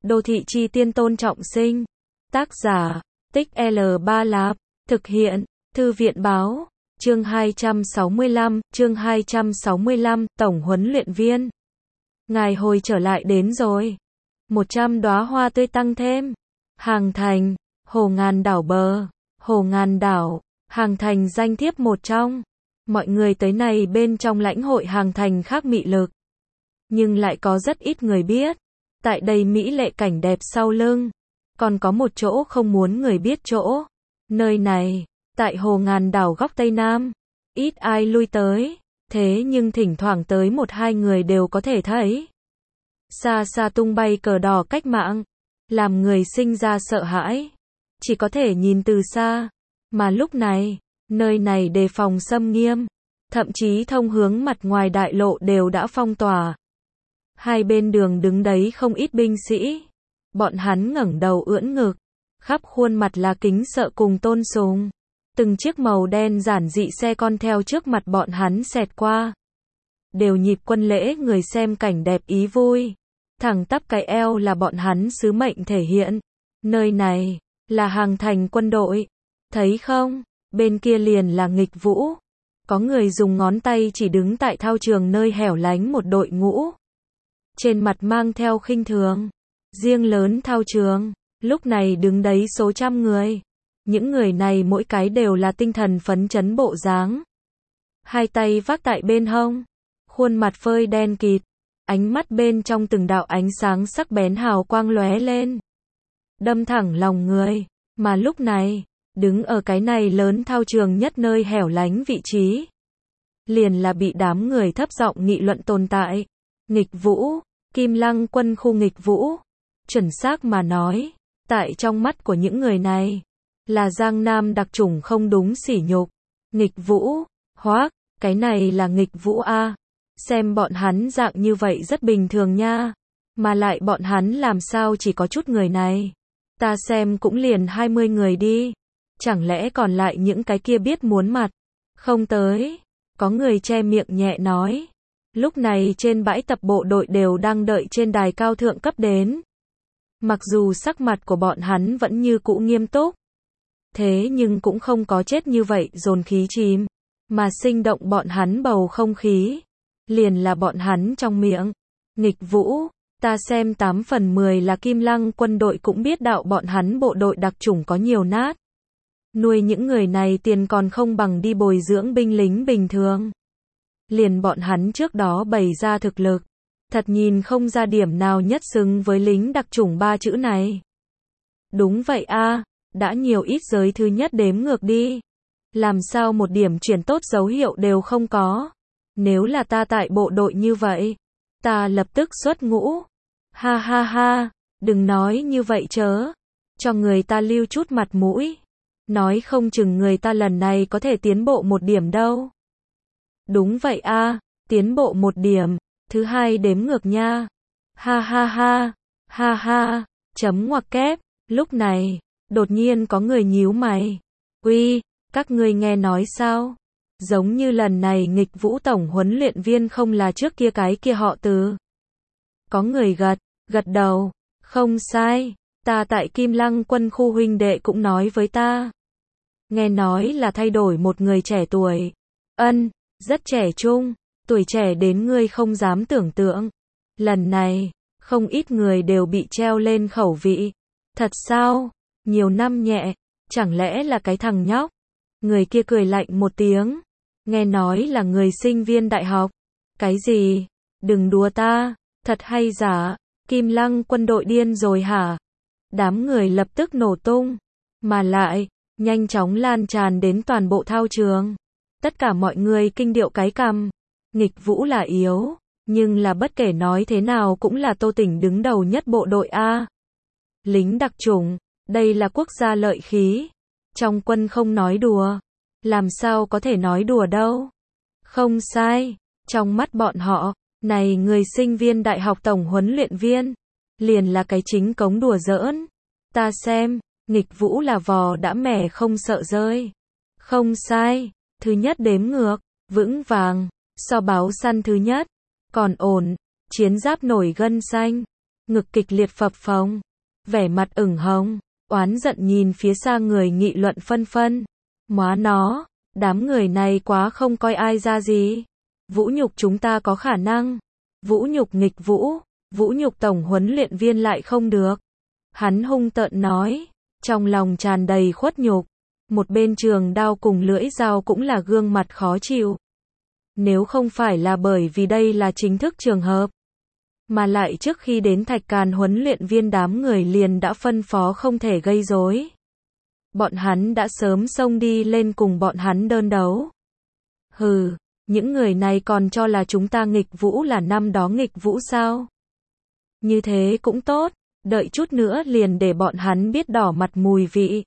Đô thị chi tiên Tôn Trọng Sinh. Tác giả, Tích L3 Lạp. Thực hiện, Thư viện báo. Chương 265, Tổng huấn luyện viên. Ngài hồi trở lại đến rồi. 100 đóa hoa tươi tăng thêm. Hàng Thành, Hồ Ngàn Đảo bờ. Hồ Ngàn Đảo, Hàng Thành danh thiếp một trong. Mọi người tới này bên trong lãnh hội Hàng Thành khác mị lực. Nhưng lại có rất ít người biết. Tại đây mỹ lệ cảnh đẹp sau lưng. Còn có một chỗ không muốn người biết chỗ. Nơi này, tại Hồ Ngàn Đảo góc Tây Nam. Ít ai lui tới. Thế nhưng thỉnh thoảng tới một hai người đều có thể thấy. Xa xa tung bay cờ đỏ cách mạng. Làm người sinh ra sợ hãi. Chỉ có thể nhìn từ xa. Mà lúc này, nơi này đề phòng xâm nghiêm. Thậm chí thông hướng mặt ngoài đại lộ đều đã phong tỏa. Hai bên đường đứng đấy không ít binh sĩ. Bọn hắn ngẩng đầu ưỡn ngực. Khắp khuôn mặt là kính sợ cùng tôn sùng. Từng chiếc màu đen giản dị xe con theo trước mặt bọn hắn xẹt qua. Đều nhịp quân lễ người xem cảnh đẹp ý vui. Thẳng tắp cái eo là bọn hắn sứ mệnh thể hiện. Nơi này, là Hàng Thành quân đội. Thấy không, bên kia liền là Nghịch Vũ. Có người dùng ngón tay chỉ đứng tại thao trường nơi hẻo lánh một đội ngũ. Trên mặt mang theo khinh thường. Riêng lớn thao trường, lúc này đứng đấy số trăm người. Những người này mỗi cái đều là tinh thần phấn chấn bộ dáng. Hai tay vác tại bên hông. Khuôn mặt phơi đen kịt. Ánh mắt bên trong từng đạo ánh sáng sắc bén hào quang lóe lên. Đâm thẳng lòng người. Mà lúc này, đứng ở cái này lớn thao trường nhất nơi hẻo lánh vị trí. Liền là bị đám người thấp giọng nghị luận tồn tại. Nghịch Vũ, Kim Lăng quân khu Nghịch Vũ. Chuẩn xác mà nói, tại trong mắt của những người này, là Giang Nam đặc chủng không đúng sỉ nhục. Nghịch Vũ, hoác, cái này là Nghịch Vũ a. Xem bọn hắn dạng như vậy rất bình thường nha. Mà lại bọn hắn làm sao chỉ có chút người này. Ta xem cũng liền 20 người đi. Chẳng lẽ còn lại những cái kia biết muốn mặt. Không tới. Có người che miệng nhẹ nói. Lúc này trên bãi tập bộ đội đều đang đợi trên đài cao thượng cấp đến. Mặc dù sắc mặt của bọn hắn vẫn như cũ nghiêm túc. Thế nhưng cũng không có chết như vậy dồn khí chìm. Mà sinh động bọn hắn bầu không khí. Liền là bọn hắn trong miệng. Nghịch Vũ, ta xem 8 phần 10 là Kim Lăng quân đội cũng biết đạo bọn hắn bộ đội đặc chủng có nhiều nát. Nuôi những người này tiền còn không bằng đi bồi dưỡng binh lính bình thường. Liền bọn hắn trước đó bày ra thực lực. Thật nhìn không ra điểm nào nhất xứng với lính đặc chủng 3 chữ này. Đúng vậy a, đã nhiều ít giới thứ nhất đếm ngược đi. Làm sao một điểm chuyển tốt dấu hiệu đều không có. Nếu là ta tại bộ đội như vậy, ta lập tức xuất ngũ. Ha ha ha, đừng nói như vậy chớ. Cho người ta lưu chút mặt mũi. Nói không chừng người ta lần này có thể tiến bộ một điểm đâu. Đúng vậy a, tiến bộ một điểm. Thứ hai đếm ngược nha. Ha ha ha, ha ha, chấm ngoặc kép. Lúc này, đột nhiên có người nhíu mày. Uy, các ngươi nghe nói sao? Giống như lần này Nghịch Vũ tổng huấn luyện viên không là trước kia cái kia họ Từ. Có người gật đầu. Không sai, ta tại Kim Lăng quân khu huynh đệ cũng nói với ta. Nghe nói là thay đổi một người trẻ tuổi. Rất trẻ trung, tuổi trẻ đến ngươi không dám tưởng tượng. Lần này, không ít người đều bị treo lên khẩu vị. Thật sao? Nhiều năm nhẹ, chẳng lẽ là cái thằng nhóc? Người kia cười lạnh một tiếng. Nghe nói là người sinh viên đại học. Cái gì? Đừng đùa ta, thật hay giả? Kim Lăng quân đội điên rồi hả? Đám người lập tức nổ tung. Mà lại, nhanh chóng lan tràn đến toàn bộ thao trường. Tất cả mọi người kinh điệu cái cằm. Nghịch Vũ là yếu, nhưng là bất kể nói thế nào cũng là Tô Tỉnh đứng đầu nhất bộ đội A. Lính đặc chủng, đây là quốc gia lợi khí. Trong quân không nói đùa. Làm sao có thể nói đùa đâu. Không sai, trong mắt bọn họ, này người sinh viên đại học tổng huấn luyện viên, liền là cái chính cống đùa giỡn. Ta xem, Nghịch Vũ là vò đã mẻ không sợ rơi. Không sai, thứ nhất đếm ngược, vững vàng, so báo săn thứ nhất, còn ổn, chiến giáp nổi gân xanh. ngực kịch liệt phập phồng, vẻ mặt ửng hồng, oán giận nhìn phía xa người nghị luận phân phân. Móa nó, đám người này quá không coi ai ra gì. Vũ nhục chúng ta có khả năng, vũ nhục nghịch vũ, vũ nhục tổng huấn luyện viên lại không được. Hắn hung tợn nói, trong lòng tràn đầy khuất nhục. Một bên Trường Đao cùng Lưỡi Dao cũng là gương mặt khó chịu. Nếu không phải là bởi vì đây là chính thức trường hợp, mà lại trước khi đến Thạch Càn huấn luyện viên đám người liền đã phân phó không thể gây rối, bọn hắn đã sớm xông đi lên cùng bọn hắn đơn đấu. Hừ, những người này còn cho là chúng ta nghịch vũ là năm đó nghịch vũ sao? Như thế cũng tốt, đợi chút nữa liền để bọn hắn biết đỏ mặt mùi vị.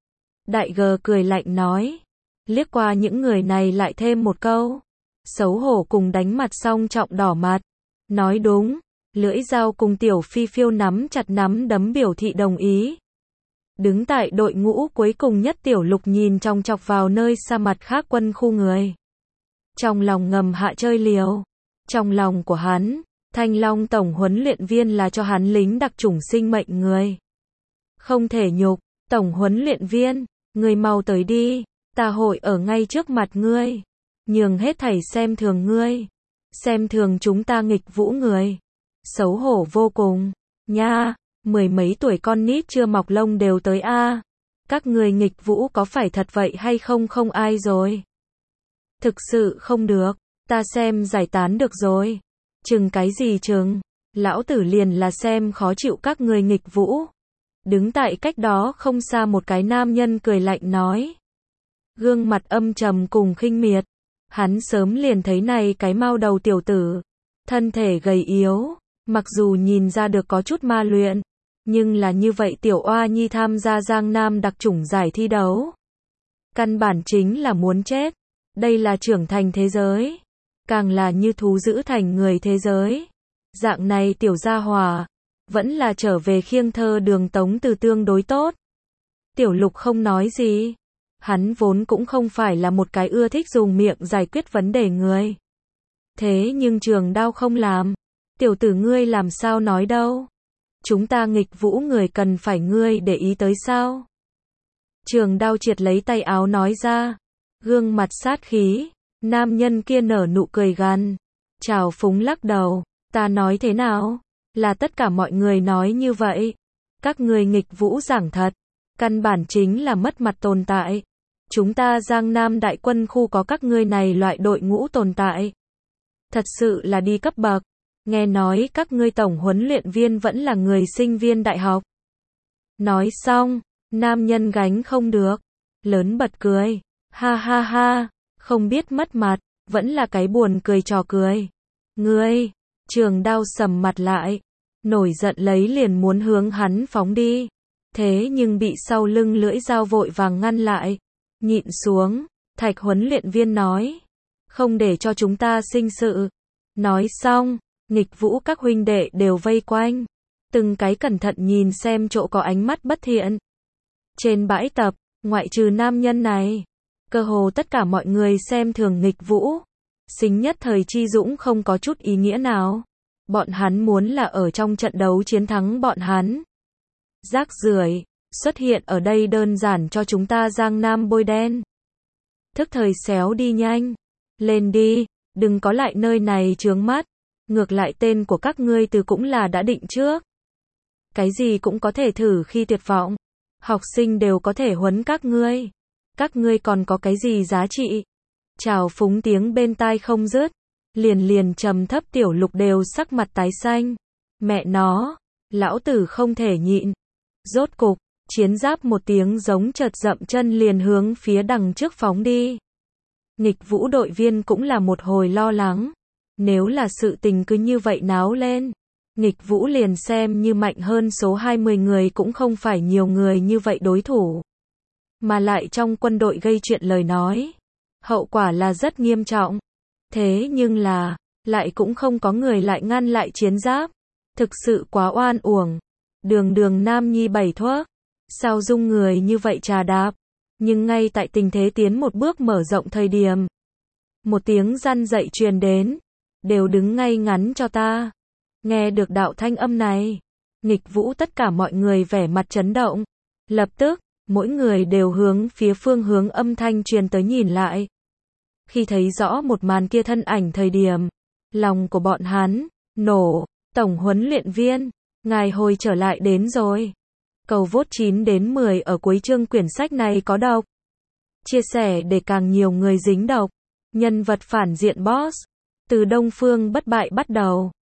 Đại G cười lạnh nói, liếc qua những người này lại thêm một câu. Xấu hổ cùng đánh mặt xong trọng đỏ mặt. Nói đúng, Lưỡi Dao cùng Tiểu Phi Phiêu nắm chặt nắm đấm biểu thị đồng ý. Đứng tại đội ngũ cuối cùng nhất Tiểu Lục nhìn chòng chọc vào nơi xa mặt khác quân khu người. Trong lòng ngầm hạ chơi liều. Trong lòng của hắn, Thanh Long tổng huấn luyện viên là cho hắn lính đặc chủng sinh mệnh người. Không thể nhục, tổng huấn luyện viên, người mau tới đi, ta hội ở ngay trước mặt ngươi. Nhường hết thảy xem thường ngươi. Xem thường chúng ta nghịch vũ người. Xấu hổ vô cùng. Nha, mười mấy tuổi con nít chưa mọc lông đều tới a. Các người nghịch vũ có phải thật vậy hay không không ai rồi. Thực sự không được, ta xem giải tán được rồi. Chừng cái gì chừng, lão tử liền là xem khó chịu các người nghịch vũ. Đứng tại cách đó không xa một cái nam nhân cười lạnh nói. Gương mặt âm trầm cùng khinh miệt. Hắn sớm liền thấy này cái mao đầu tiểu tử, thân thể gầy yếu, mặc dù nhìn ra được có chút ma luyện, nhưng là như vậy tiểu oa nhi tham gia Giang Nam đặc chủng giải thi đấu. Căn bản chính là muốn chết, đây là trưởng thành thế giới, càng là như thú giữ thành người thế giới. Dạng này tiểu gia hỏa, vẫn là trở về khiêng thơ đường Tống Từ tương đối tốt. Tiểu Lục không nói gì. Hắn vốn cũng không phải là một cái ưa thích dùng miệng giải quyết vấn đề người. Thế nhưng Trường Đao không làm. Tiểu tử ngươi làm sao nói đâu. Chúng ta nghịch vũ người cần phải ngươi để ý tới sao. Trường Đao triệt lấy tay áo nói ra. Gương mặt sát khí. Nam nhân kia nở nụ cười gằn. Trào phúng lắc đầu. Ta nói thế nào? Là tất cả mọi người nói như vậy. Các người nghịch vũ giảng thật. Căn bản chính là mất mặt tồn tại. Chúng ta Giang Nam đại quân khu có các ngươi này loại đội ngũ tồn tại. Thật sự là đi cấp bậc. Nghe nói các ngươi tổng huấn luyện viên vẫn là người sinh viên đại học. Nói xong, nam nhân gánh không được. Lớn bật cười. Ha ha ha, không biết mất mặt, vẫn là cái buồn cười trò cười. Ngươi, Trường Đao sầm mặt lại. Nổi giận lấy liền muốn hướng hắn phóng đi. Thế nhưng bị sau lưng Lưỡi Dao vội vàng ngăn lại. Nhịn xuống, Thạch huấn luyện viên nói. Không để cho chúng ta sinh sự. Nói xong, nghịch vũ các huynh đệ đều vây quanh. Từng cái cẩn thận nhìn xem chỗ có ánh mắt bất thiện. Trên bãi tập, ngoại trừ nam nhân này, cơ hồ tất cả mọi người xem thường nghịch vũ. Xính nhất thời chi dũng không có chút ý nghĩa nào. Bọn hắn muốn là ở trong trận đấu chiến thắng bọn hắn. Rác rưởi xuất hiện ở đây đơn giản cho chúng ta Giang Nam bôi đen. Thức thời xéo đi nhanh. Lên đi, đừng có lại nơi này chướng mắt. Ngược lại tên của các ngươi từ cũng là đã định trước. Cái gì cũng có thể thử khi tuyệt vọng. Học sinh đều có thể huấn các ngươi. Các ngươi còn có cái gì giá trị? Trào phúng tiếng bên tai không dứt. Liền trầm thấp Tiểu Lục đều sắc mặt tái xanh. Mẹ nó, lão tử không thể nhịn. Rốt cục, chiến giáp một tiếng giống chợt dậm chân liền hướng phía đằng trước phóng đi. Nghịch vũ đội viên cũng là một hồi lo lắng. Nếu là sự tình cứ như vậy náo lên, nghịch vũ liền xem như mạnh hơn số 20 người cũng không phải nhiều người như vậy đối thủ. Mà lại trong quân đội gây chuyện lời nói, hậu quả là rất nghiêm trọng. Thế nhưng là, lại cũng không có người lại ngăn lại chiến giáp. Thực sự quá oan uổng. Đường nam nhi bảy thuốc. Sao dung người như vậy trà đạp. Nhưng ngay tại tình thế tiến một bước mở rộng thời điểm. Một tiếng răn dậy truyền đến. Đều đứng ngay ngắn cho ta. Nghe được đạo thanh âm này. Nghịch Vũ tất cả mọi người vẻ mặt chấn động. Lập tức, mỗi người đều hướng phía phương hướng âm thanh truyền tới nhìn lại. Khi thấy rõ một màn kia thân ảnh thời điểm, lòng của bọn hắn nổ. Tổng huấn luyện viên, ngài hồi trở lại đến rồi. Cầu vote 9 đến 10 ở cuối chương quyển sách này có độc. Chia sẻ để càng nhiều người dính độc. Nhân vật phản diện boss. Từ Đông Phương bất bại bắt đầu.